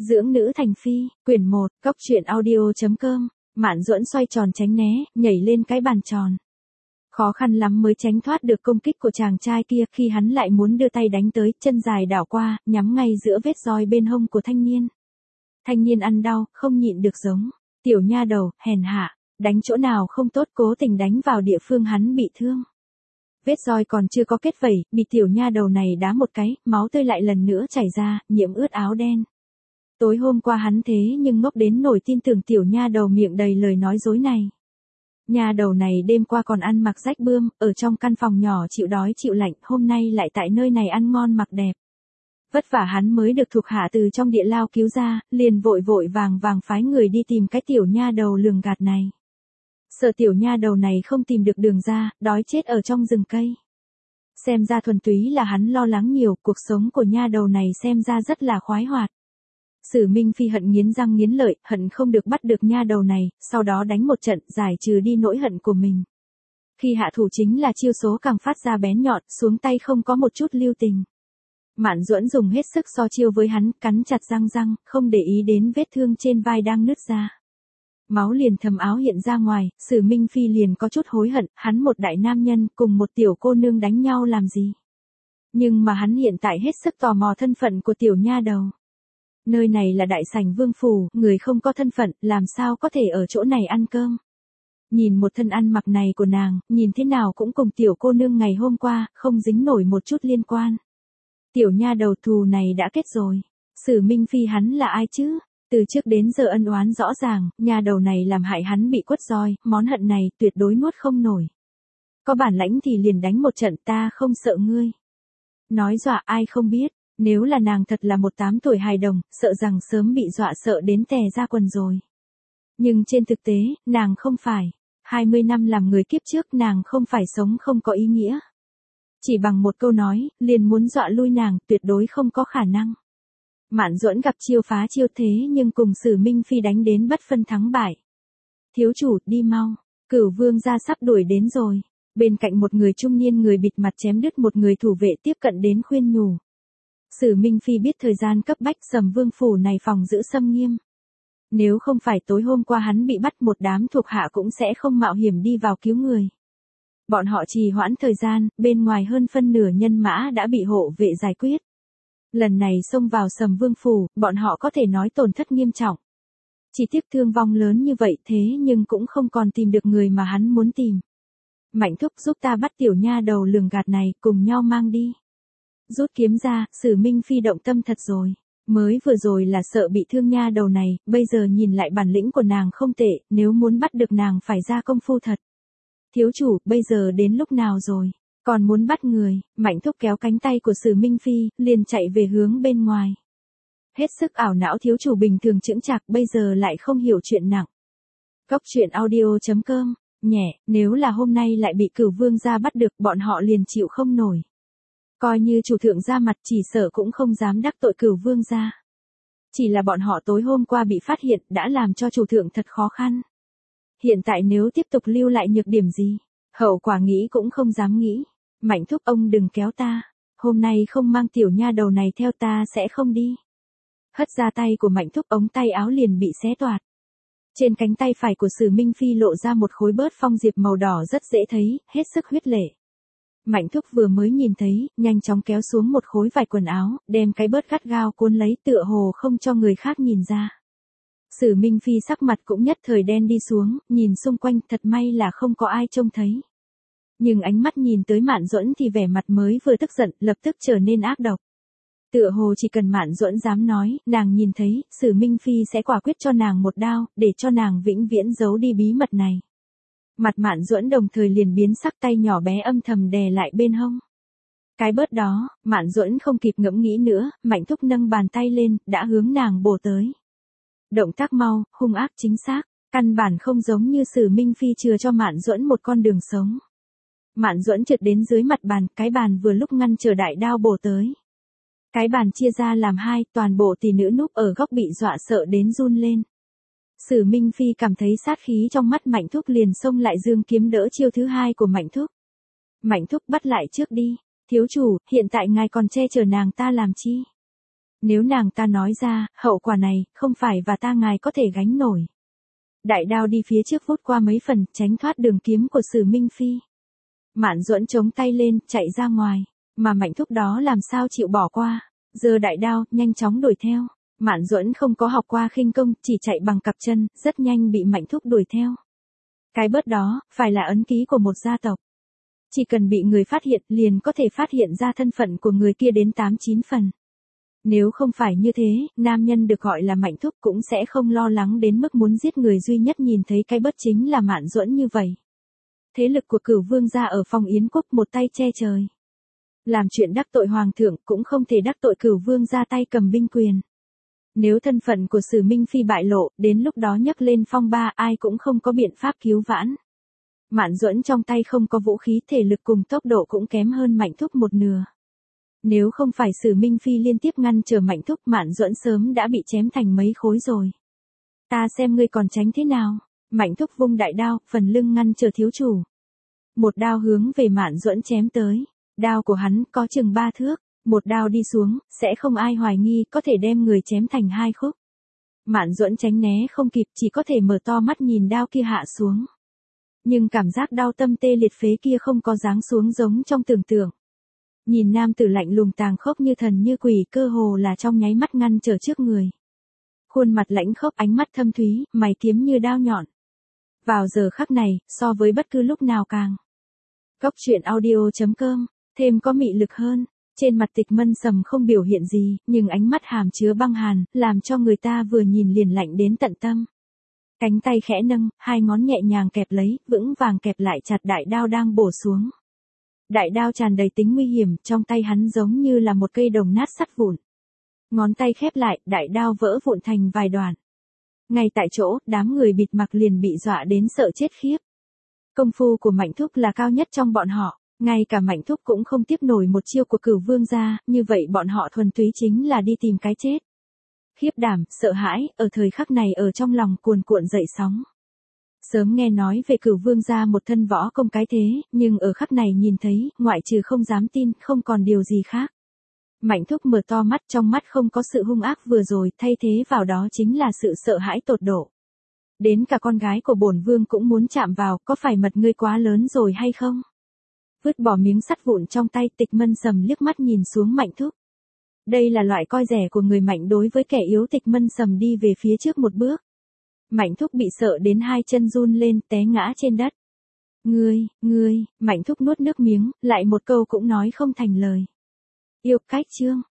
Dưỡng nữ thành phi, quyển 1, Cốc truyện audio.com, Mạn Duẫn xoay tròn tránh né, nhảy lên cái bàn tròn. Khó khăn lắm mới tránh thoát được công kích của chàng trai kia khi hắn lại muốn đưa tay đánh tới, chân dài đảo qua, nhắm ngay giữa vết roi bên hông của thanh niên. Thanh niên ăn đau, không nhịn được giống. Tiểu nha đầu, hèn hạ, đánh chỗ nào không tốt cố tình đánh vào địa phương hắn bị thương. Vết roi còn chưa có kết vẩy, bị tiểu nha đầu này đá một cái, máu tươi lại lần nữa chảy ra, nhiễm ướt áo đen. Tối hôm qua hắn thế nhưng ngốc đến nổi tin tưởng tiểu nha đầu miệng đầy lời nói dối này. Nha đầu này đêm qua còn ăn mặc rách bươm, ở trong căn phòng nhỏ chịu đói chịu lạnh, hôm nay lại tại nơi này ăn ngon mặc đẹp. Vất vả hắn mới được thuộc hạ từ trong địa lao cứu ra, liền vội vội vàng vàng phái người đi tìm cái tiểu nha đầu lường gạt này. Sợ tiểu nha đầu này không tìm được đường ra, đói chết ở trong rừng cây. Xem ra thuần túy là hắn lo lắng nhiều, cuộc sống của nha đầu này xem ra rất là khoái hoạt. Sử Minh Phi hận nghiến răng nghiến lợi, hận không được bắt được nha đầu này, sau đó đánh một trận, giải trừ đi nỗi hận của mình. Khi hạ thủ chính là chiêu số càng phát ra bén nhọn, xuống tay không có một chút lưu tình. Mạn Duẫn dùng hết sức so chiêu với hắn, cắn chặt răng, không để ý đến vết thương trên vai đang nứt ra. Máu liền thấm áo hiện ra ngoài, Sử Minh Phi liền có chút hối hận, hắn một đại nam nhân cùng một tiểu cô nương đánh nhau làm gì. Nhưng mà hắn hiện tại hết sức tò mò thân phận của tiểu nha đầu. Nơi này là đại sảnh vương phủ, người không có thân phận, làm sao có thể ở chỗ này ăn cơm. Nhìn một thân ăn mặc này của nàng, nhìn thế nào cũng cùng tiểu cô nương ngày hôm qua, không dính nổi một chút liên quan. Tiểu nha đầu thù này đã kết rồi. Sử Minh Phi hắn là ai chứ? Từ trước đến giờ ân oán rõ ràng, nha đầu này làm hại hắn bị quất roi, món hận này tuyệt đối nuốt không nổi. Có bản lãnh thì liền đánh một trận, ta không sợ ngươi. Nói dọa ai không biết, nếu là nàng thật là một 8 tuổi hài đồng, sợ rằng sớm bị dọa sợ đến tè ra quần rồi. Nhưng trên thực tế, nàng không phải. 20 năm làm người kiếp trước nàng không phải sống không có ý nghĩa. Chỉ bằng một câu nói, liền muốn dọa lui nàng, tuyệt đối không có khả năng. Mạn Duẫn gặp chiêu phá chiêu thế nhưng cùng Sử Minh Phi đánh đến bất phân thắng bại. Thiếu chủ, đi mau, Cửu vương gia sắp đuổi đến rồi. Bên cạnh một người trung niên người bịt mặt chém đứt một người thủ vệ tiếp cận đến khuyên nhủ. Sử Minh Phi biết thời gian cấp bách, Sầm Vương phủ này phòng giữ xâm nghiêm. Nếu không phải tối hôm qua hắn bị bắt, một đám thuộc hạ cũng sẽ không mạo hiểm đi vào cứu người. Bọn họ trì hoãn thời gian, bên ngoài hơn phân nửa nhân mã đã bị hộ vệ giải quyết. Lần này xông vào Sầm Vương phủ, bọn họ có thể nói tổn thất nghiêm trọng. Chỉ tiếc thương vong lớn như vậy thế nhưng cũng không còn tìm được người mà hắn muốn tìm. Mạnh thúc giúp ta bắt tiểu nha đầu lường gạt này, cùng nhau mang đi. Rút kiếm ra, Sử Minh Phi động tâm thật rồi. Mới vừa rồi là sợ bị thương nha đầu này, bây giờ nhìn lại bản lĩnh của nàng không tệ, nếu muốn bắt được nàng phải ra công phu thật. Thiếu chủ, bây giờ đến lúc nào rồi? Còn muốn bắt người, Mạnh thúc kéo cánh tay của Sử Minh Phi, liền chạy về hướng bên ngoài. Hết sức ảo não thiếu chủ bình thường chững chạc bây giờ lại không hiểu chuyện nặng. Cốc truyện audio.com, nhẹ, nếu là hôm nay lại bị Cửu vương gia bắt được bọn họ liền chịu không nổi. Coi như chủ thượng ra mặt chỉ sợ cũng không dám đắc tội Cửu vương gia. Chỉ là bọn họ tối hôm qua bị phát hiện đã làm cho chủ thượng thật khó khăn. Hiện tại nếu tiếp tục lưu lại nhược điểm gì, hậu quả nghĩ cũng không dám nghĩ. Mạnh thúc ông đừng kéo ta, hôm nay không mang tiểu nha đầu này theo ta sẽ không đi. Hất ra tay của Mạnh thúc, ống tay áo liền bị xé toạc. Trên cánh tay phải của Sử Minh Phi lộ ra một khối bớt phong diệp màu đỏ rất dễ thấy, hết sức huyết lệ. Mạnh thúc vừa mới nhìn thấy, nhanh chóng kéo xuống một khối vải quần áo, đem cái bớt gắt gao cuốn lấy tựa hồ không cho người khác nhìn ra. Sử Minh Phi sắc mặt cũng nhất thời đen đi xuống, nhìn xung quanh thật may là không có ai trông thấy. Nhưng ánh mắt nhìn tới Mạn Duẫn thì vẻ mặt mới vừa tức giận, lập tức trở nên ác độc. Tựa hồ chỉ cần Mạn Duẫn dám nói, nàng nhìn thấy, Sử Minh Phi sẽ quả quyết cho nàng một đao, để cho nàng vĩnh viễn giấu đi bí mật này. Mặt Mạn Duẫn đồng thời liền biến sắc, tay nhỏ bé âm thầm đè lại bên hông. Cái bớt đó, Mạn Duẫn không kịp ngẫm nghĩ nữa, Mạnh thúc nâng bàn tay lên, đã hướng nàng bổ tới. Động tác mau, hung ác chính xác, căn bản không giống như Sử Minh Phi chừa cho Mạn Duẫn một con đường sống. Mạn Duẫn trượt đến dưới mặt bàn, cái bàn vừa lúc ngăn trở đại đao bổ tới. Cái bàn chia ra làm hai, toàn bộ tỷ nữ núp ở góc bị dọa sợ đến run lên. Sử Minh Phi cảm thấy sát khí trong mắt Mạnh thúc liền xông lại dương kiếm đỡ chiêu thứ hai của Mạnh thúc. Mạnh thúc bắt lại trước đi, thiếu chủ, hiện tại ngài còn che chở nàng ta làm chi? Nếu nàng ta nói ra, hậu quả này, không phải và ta ngài có thể gánh nổi. Đại đao đi phía trước vút qua mấy phần, tránh thoát đường kiếm của Sử Minh Phi. Mạn Duẫn chống tay lên, chạy ra ngoài. Mà Mạnh Thúc đó làm sao chịu bỏ qua. Giơ đại đao, nhanh chóng đuổi theo. Mạn Duẫn không có học qua khinh công, chỉ chạy bằng cặp chân, rất nhanh bị Mạnh Thúc đuổi theo. Cái bớt đó, phải là ấn ký của một gia tộc. Chỉ cần bị người phát hiện, liền có thể phát hiện ra thân phận của người kia đến 8-9 phần. Nếu không phải như thế, nam nhân được gọi là Mạnh Thúc cũng sẽ không lo lắng đến mức muốn giết người duy nhất nhìn thấy cái bớt chính là Mạn Duẫn như vậy. Thế lực của Cửu Vương gia ở Phong Yến Quốc một tay che trời. Làm chuyện đắc tội hoàng thượng cũng không thể đắc tội Cửu Vương gia tay cầm binh quyền. Nếu thân phận của Sử Minh Phi bại lộ, đến lúc đó nhấc lên phong ba ai cũng không có biện pháp cứu vãn. Mạn Duẫn trong tay không có vũ khí, thể lực cùng tốc độ cũng kém hơn Mạnh Thúc một nửa. Nếu không phải Sử Minh Phi liên tiếp ngăn trở Mạnh Thúc, Mạn Duẫn sớm đã bị chém thành mấy khối rồi. Ta xem ngươi còn tránh thế nào. Mạnh Thúc vung đại đao, phần lưng ngăn trở thiếu chủ. Một đao hướng về Mạn Duẫn chém tới. Đao của hắn có chừng 3 thước. Một đao đi xuống, sẽ không ai hoài nghi có thể đem người chém thành 2 khúc. Mạn Duẫn tránh né không kịp, chỉ có thể mở to mắt nhìn đao kia hạ xuống. Nhưng cảm giác đau tâm tê liệt phế kia không có giáng xuống giống trong tưởng tượng. Nhìn nam tử lạnh lùng tàng khốc như thần như quỷ, cơ hồ là trong nháy mắt ngăn trở trước người. Khuôn mặt lãnh khốc, ánh mắt thâm thúy, mày kiếm như đao nhọn. Vào giờ khắc này, so với bất cứ lúc nào càng. Goctruyện.audio.com, thêm có mị lực hơn. Trên mặt Tịch Mân Sầm không biểu hiện gì, nhưng ánh mắt hàm chứa băng hàn, làm cho người ta vừa nhìn liền lạnh đến tận tâm. Cánh tay khẽ nâng, hai ngón nhẹ nhàng kẹp lấy, vững vàng kẹp lại chặt đại đao đang bổ xuống. Đại đao tràn đầy tính nguy hiểm, trong tay hắn giống như là một cây đồng nát sắt vụn. Ngón tay khép lại, đại đao vỡ vụn thành vài đoạn. Ngay tại chỗ, đám người bịt mặt liền bị dọa đến sợ chết khiếp. Công phu của Mạnh Thúc là cao nhất trong bọn họ. Ngay cả Mạnh Thúc cũng không tiếp nổi một chiêu của Cửu Vương gia, như vậy bọn họ thuần túy chính là đi tìm cái chết. Khiếp đảm, sợ hãi, ở thời khắc này ở trong lòng cuồn cuộn dậy sóng. Sớm nghe nói về Cửu Vương gia một thân võ công cái thế, nhưng ở khắc này nhìn thấy, ngoại trừ không dám tin, không còn điều gì khác. Mạnh Thúc mở to mắt, trong mắt không có sự hung ác vừa rồi, thay thế vào đó chính là sự sợ hãi tột độ. Đến cả con gái của bổn vương cũng muốn chạm vào, có phải mật ngươi quá lớn rồi hay không? Vứt bỏ miếng sắt vụn trong tay, Tịch Mân Sầm liếc mắt nhìn xuống Mạnh Thúc. Đây là loại coi rẻ của người mạnh đối với kẻ yếu. Tịch Mân Sầm đi về phía trước một bước. Mạnh Thúc bị sợ đến hai chân run lên, té ngã trên đất. Ngươi, Mạnh Thúc nuốt nước miếng, lại một câu cũng nói không thành lời. Yêu cách chương.